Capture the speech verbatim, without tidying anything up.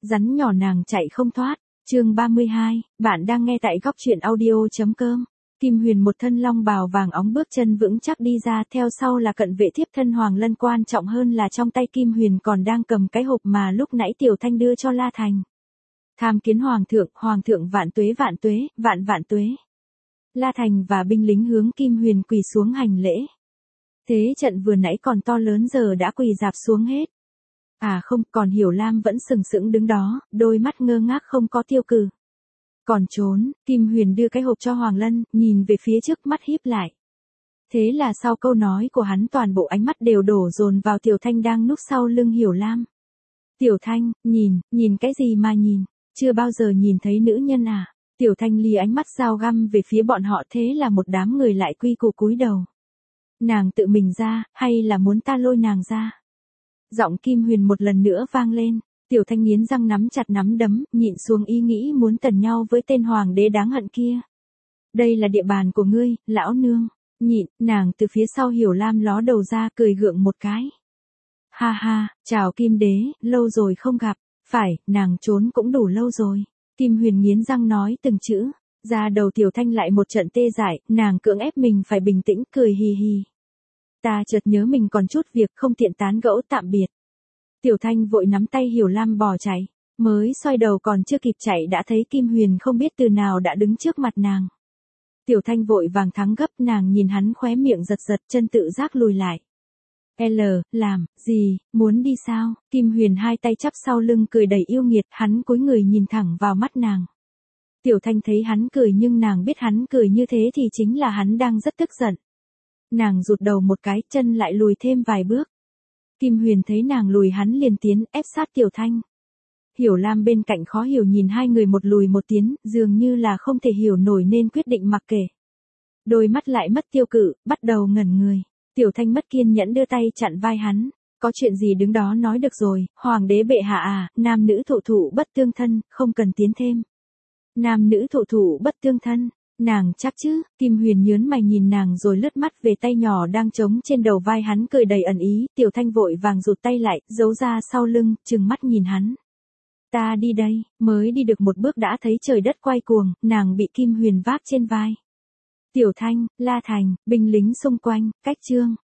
Rắn nhỏ nàng chạy không thoát. Chương ba mươi hai, bạn đang nghe tại góc truyện audio.com. Kim Huyền một thân long bào vàng óng bước chân vững chắc đi ra, theo sau là cận vệ thiếp thân Hoàng Lân, quan trọng hơn là trong tay Kim Huyền còn đang cầm cái hộp mà lúc nãy Tiểu Thanh đưa cho La Thành. Tham kiến Hoàng thượng, Hoàng thượng vạn tuế vạn tuế, vạn vạn tuế. La Thành và binh lính hướng Kim Huyền quỳ xuống hành lễ. Thế trận vừa nãy còn to lớn giờ đã quỳ rạp xuống hết. À không, còn Hiểu Lam vẫn sừng sững đứng đó, đôi mắt ngơ ngác không có tiêu cự. Còn trốn, Kim Huyền đưa cái hộp cho Hoàng Lân, nhìn về phía trước, mắt híp lại. Thế là sau câu nói của hắn toàn bộ ánh mắt đều đổ dồn vào Tiểu Thanh đang núp sau lưng Hiểu Lam. Tiểu Thanh, nhìn, nhìn cái gì mà nhìn, chưa bao giờ nhìn thấy nữ nhân à? Tiểu Thanh lì ánh mắt dao găm về phía bọn họ, thế là một đám người lại quy củ cúi đầu. Nàng tự mình ra, hay là muốn ta lôi nàng ra? Giọng Kim Huyền một lần nữa vang lên. Tiểu Thanh nghiến răng nắm chặt nắm đấm, nhịn xuống ý nghĩ muốn tần nhau với tên hoàng đế đáng hận kia. Đây là địa bàn của ngươi, lão nương. Nhịn, nàng từ phía sau Hiểu Lam ló đầu ra, cười gượng một cái. Ha ha, chào Kim đế, lâu rồi không gặp. Phải, nàng trốn cũng đủ lâu rồi. Kim Huyền nghiến răng nói từng chữ. Ra đầu Tiểu Thanh lại một trận tê dại, nàng cưỡng ép mình phải bình tĩnh, cười hì hì. Ta chợt nhớ mình còn chút việc không tiện tán gẫu, tạm biệt. Tiểu Thanh vội nắm tay Hiểu Lam bỏ chạy, mới xoay đầu còn chưa kịp chạy đã thấy Kim Huyền không biết từ nào đã đứng trước mặt nàng. Tiểu Thanh vội vàng thắng gấp, nàng nhìn hắn khóe miệng giật giật, chân tự giác lùi lại. L, làm, gì, muốn đi sao? Kim Huyền hai tay chắp sau lưng cười đầy yêu nghiệt, hắn cúi người nhìn thẳng vào mắt nàng. Tiểu Thanh thấy hắn cười nhưng nàng biết hắn cười như thế thì chính là hắn đang rất tức giận. Nàng rụt đầu một cái, chân lại lùi thêm vài bước. Kim Huyền thấy nàng lùi hắn liền tiến, ép sát Tiểu Thanh. Hiểu Lam bên cạnh khó hiểu nhìn hai người một lùi một tiến, dường như là không thể hiểu nổi nên quyết định mặc kệ. Đôi mắt lại mất tiêu cự, bắt đầu ngẩn người. Tiểu Thanh mất kiên nhẫn đưa tay chặn vai hắn. Có chuyện gì đứng đó nói được rồi, Hoàng đế bệ hạ à, nam nữ thụ thụ bất tương thân, không cần tiến thêm. Nam nữ thụ thụ bất tương thân. Nàng chắc chứ? Kim Huyền nhớn mày nhìn nàng rồi lướt mắt về tay nhỏ đang trống trên đầu vai hắn, cười đầy ẩn ý. Tiểu Thanh vội vàng rụt tay lại, giấu ra sau lưng, trừng mắt nhìn hắn. Ta đi đây. Mới đi được một bước đã thấy trời đất quay cuồng, nàng bị Kim Huyền vác trên vai. Tiểu Thanh, La Thành, binh lính xung quanh, cách chương.